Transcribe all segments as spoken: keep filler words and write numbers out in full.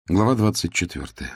Глава двадцать четвертая.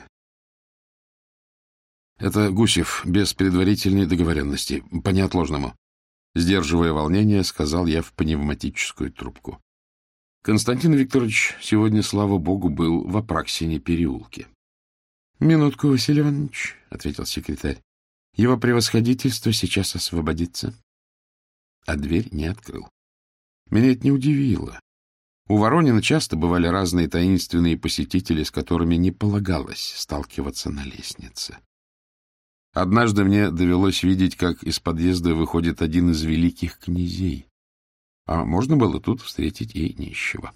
Это Гусев, без предварительной договоренности, по неотложному. Сдерживая волнение, сказал я в пневматическую трубку. Константин Викторович сегодня, слава богу, был в Апраксине переулке. — Минутку, Василий Иванович, — ответил секретарь. — Его превосходительство сейчас освободится. А дверь не открыл. Меня это не удивило. У Воронина часто бывали разные таинственные посетители, с которыми не полагалось сталкиваться на лестнице. Однажды мне довелось видеть, как из подъезда выходит один из великих князей. А можно было тут встретить и нищего.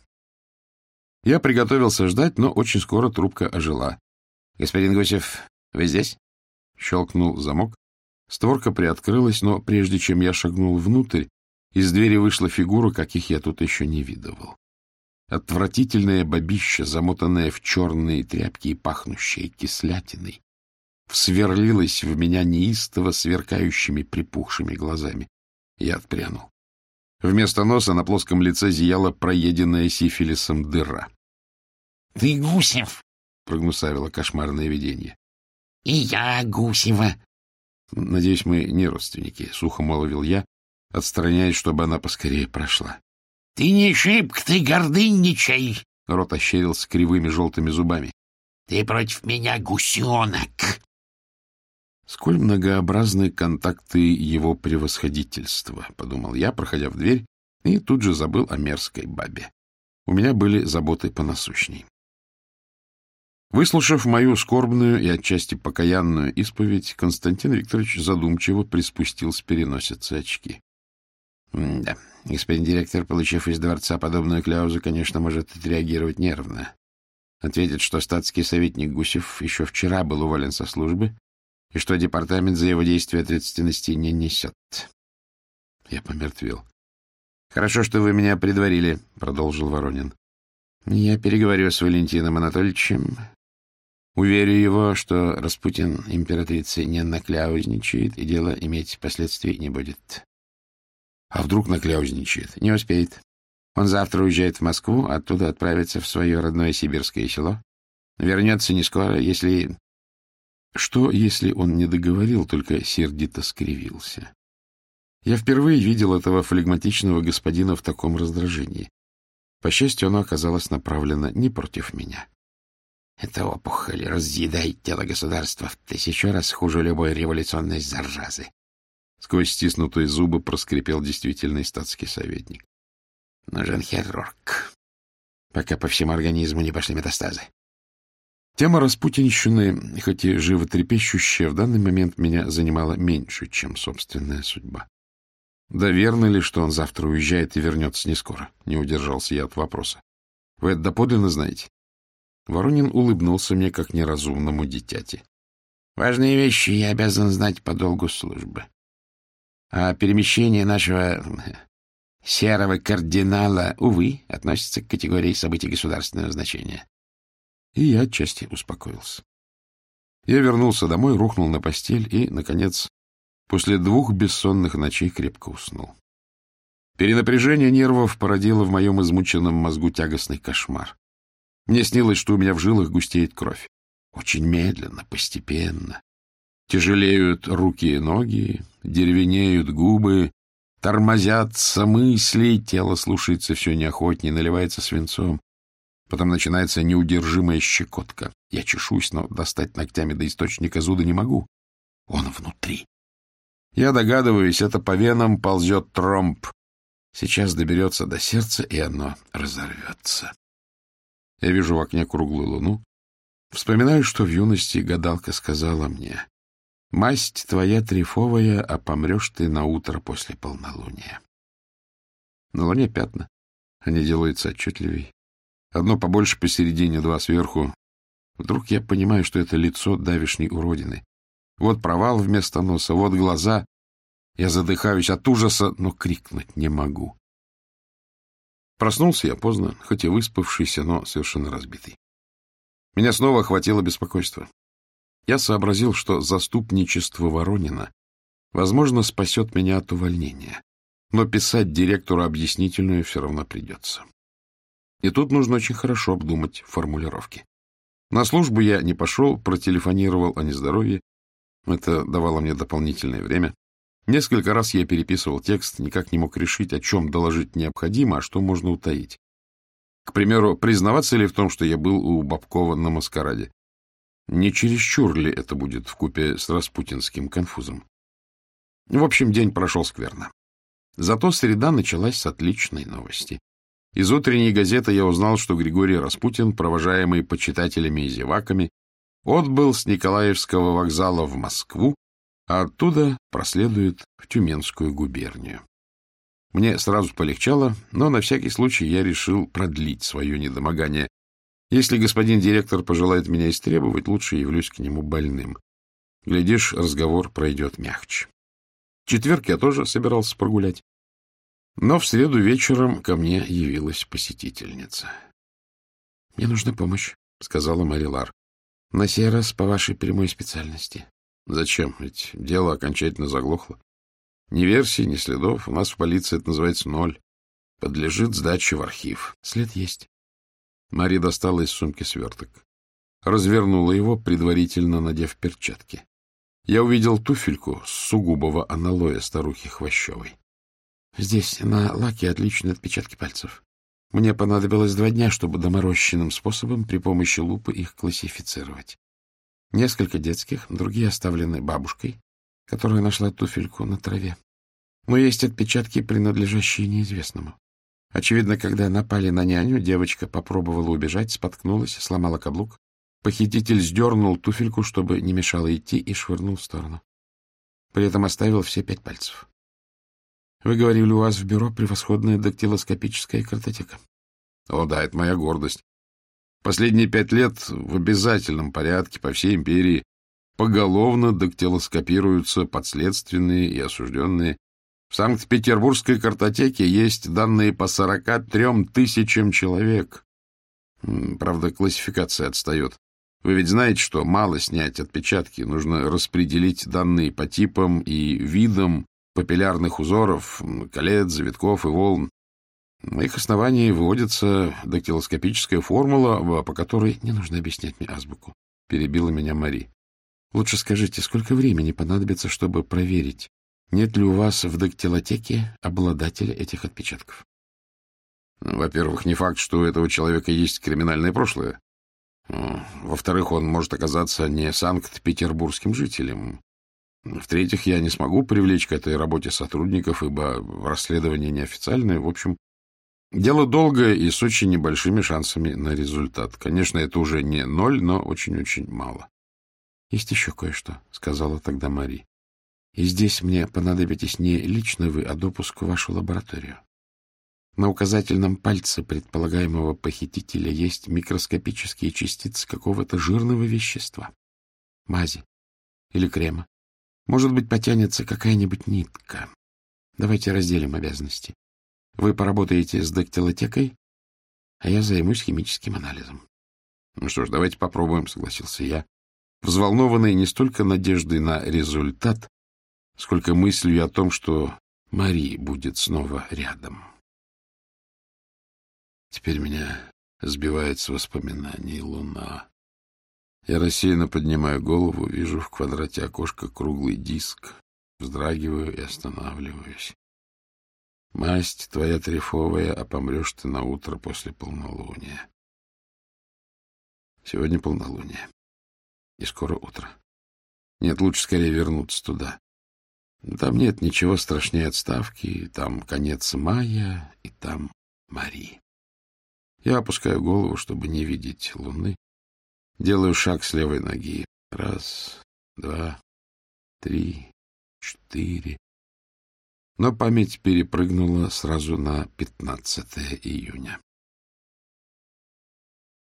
Я приготовился ждать, но очень скоро трубка ожила. — Господин Гусев, вы здесь? Щелкнул замок. Створка приоткрылась, но прежде чем я шагнул внутрь, из двери вышла фигура, каких я тут еще не видывал. Отвратительное бабище, замотанное в черные тряпки и пахнущее кислятиной, всверлилось в меня неистово сверкающими припухшими глазами. Я отпрянул. Вместо носа на плоском лице зияла проеденная сифилисом дыра. — Ты Гусев! — прогнусавило кошмарное видение. — И я Гусева! — Надеюсь, мы не родственники, — сухо молвил я, отстраняясь, чтобы она поскорее прошла. — Ты не шибко, ты гордынничай! — рот ощерился кривыми желтыми зубами. — Ты против меня гусенок! Сколь многообразны контакты его превосходительства, — подумал я, проходя в дверь, и тут же забыл о мерзкой бабе. У меня были заботы понасущней. Выслушав мою скорбную и отчасти покаянную исповедь, Константин Викторович задумчиво приспустил с переносицы очки. — Да, господин директор, получив из дворца подобную кляузу, конечно, может отреагировать нервно. Ответит, что статский советник Гусев еще вчера был уволен со службы, и что департамент за его действия ответственности не несет. Я помертвел. — Хорошо, что вы меня предварили, — продолжил Воронин. — Я переговорю с Валентином Анатольевичем. Уверю его, что Распутин императрицы не накляузничает, и дело иметь последствий не будет. — А вдруг накляузничает? — Не успеет. Он завтра уезжает в Москву, оттуда отправится в свое родное сибирское село. Вернется не скоро, если... Что, если он не договорил, только сердито скривился? Я впервые видел этого флегматичного господина в таком раздражении. По счастью, оно оказалось направлено не против меня. Эта опухоль разъедает тело государства в тысячу раз хуже любой революционной заразы. Сквозь стиснутые зубы проскрипел действительный статский советник. Нужен хирург, пока по всему организму не пошли метастазы. Тема распутинщины, хоть и животрепещущая, в данный момент меня занимала меньше, чем собственная судьба. Да верно ли, что он завтра уезжает и вернется не скоро? Не удержался я от вопроса. Вы это доподлинно знаете? Воронин улыбнулся мне, как неразумному дитяти. Важные вещи я обязан знать по долгу службы. А перемещение нашего серого кардинала, увы, относится к категории событий государственного значения. И я отчасти успокоился. Я вернулся домой, рухнул на постель и, наконец, после двух бессонных ночей крепко уснул. Перенапряжение нервов породило в моем измученном мозгу тягостный кошмар. Мне снилось, что у меня в жилах густеет кровь. Очень медленно, постепенно. Тяжелеют руки и ноги, деревенеют губы, тормозятся мысли, тело слушается все неохотнее, наливается свинцом. Потом начинается неудержимая щекотка. Я чешусь, но достать ногтями до источника зуда не могу. Он внутри. Я догадываюсь, это по венам ползет тромб. Сейчас доберется до сердца, и оно разорвется. Я вижу в окне круглую луну. Вспоминаю, что в юности гадалка сказала мне: «Масть твоя трефовая, а помрешь ты наутро после полнолуния». На луне пятна. Они делаются отчетливей. Одно побольше посередине, два сверху. Вдруг я понимаю, что это лицо давешней уродины. Вот провал вместо носа, вот глаза. Я задыхаюсь от ужаса, но крикнуть не могу. Проснулся я поздно, хоть и выспавшийся, но совершенно разбитый. Меня снова охватило беспокойство. Я сообразил, что заступничество Воронина, возможно, спасет меня от увольнения, но писать директору объяснительную все равно придется. И тут нужно очень хорошо обдумать формулировки. На службу я не пошел, протелефонировал о нездоровье. Это давало мне дополнительное время. Несколько раз я переписывал текст, никак не мог решить, о чем доложить необходимо, а что можно утаить. К примеру, признаваться ли в том, что я был у Бобкова на маскараде? Не чересчур ли это будет вкупе с распутинским конфузом? В общем, день прошел скверно. Зато среда началась с отличной новости. Из утренней газеты я узнал, что Григорий Распутин, провожаемый почитателями и зеваками, отбыл с Николаевского вокзала в Москву, а оттуда проследует в Тюменскую губернию. Мне сразу полегчало, но на всякий случай я решил продлить свое недомогание. Если господин директор пожелает меня истребовать, лучше явлюсь к нему больным. Глядишь, разговор пройдет мягче. В четверг я тоже собирался прогулять. Но в среду вечером ко мне явилась посетительница. — Мне нужна помощь, — сказала Мари Лар. — На сей раз по вашей прямой специальности. — Зачем? Ведь дело окончательно заглохло. Ни версий, ни следов. У нас в полиции это называется ноль. Подлежит сдаче в архив. След есть. Мари достала из сумки сверток. Развернула его, предварительно надев перчатки. Я увидел туфельку с сугубого аналоя старухи Хвощевой. Здесь на лаке отличные отпечатки пальцев. Мне понадобилось два дня, чтобы доморощенным способом при помощи лупы их классифицировать. Несколько детских, другие оставлены бабушкой, которая нашла туфельку на траве. Но есть отпечатки, принадлежащие неизвестному. Очевидно, когда напали на няню, девочка попробовала убежать, споткнулась, сломала каблук. Похититель сдернул туфельку, чтобы не мешало идти, и швырнул в сторону. При этом оставил все пять пальцев. Вы говорили, у вас в бюро превосходная дактилоскопическая картотека. О, да, это моя гордость. Последние пять лет в обязательном порядке по всей империи поголовно дактилоскопируются подследственные и осужденные. В Санкт-Петербургской картотеке есть данные по сорока трем тысячам человек. Правда, классификация отстает. Вы ведь знаете, что мало снять отпечатки, нужно распределить данные по типам и видам папиллярных узоров, колец, завитков и волн. На их основании выводится дактилоскопическая формула, по которой не нужно объяснять мне азбуку. Перебила меня Мари. Лучше скажите, сколько времени понадобится, чтобы проверить, нет ли у вас в дактилотеке обладателя этих отпечатков? Во-первых, не факт, что у этого человека есть криминальное прошлое. Во-вторых, он может оказаться не санкт-петербургским жителем. В-третьих, я не смогу привлечь к этой работе сотрудников, ибо расследование неофициальное. В общем, дело долгое и с очень небольшими шансами на результат. Конечно, это уже не ноль, но очень-очень мало. — Есть еще кое-что, — сказала тогда Мари. — И здесь мне понадобитесь не лично вы, а допуск в вашу лабораторию. На указательном пальце предполагаемого похитителя есть микроскопические частицы какого-то жирного вещества, мази или крема. Может быть, потянется какая-нибудь нитка. Давайте разделим обязанности. Вы поработаете с дактилотекой, а я займусь химическим анализом. — Ну что ж, давайте попробуем, — согласился я, взволнованный не столько надеждой на результат, сколько мыслью о том, что Мари будет снова рядом. Теперь меня сбивает с воспоминаний луна. Я рассеянно поднимаю голову, вижу в квадрате окошка круглый диск, вздрагиваю и останавливаюсь. Масть твоя трефовая, а помрешь ты на утро после полнолуния. Сегодня полнолуние. И скоро утро. Нет, лучше скорее вернуться туда. Там нет ничего страшнее отставки, там конец мая, и там Мари. Я опускаю голову, чтобы не видеть луны. Делаю шаг с левой ноги. Раз, два, три, четыре. Но память перепрыгнула сразу на пятнадцатое июня.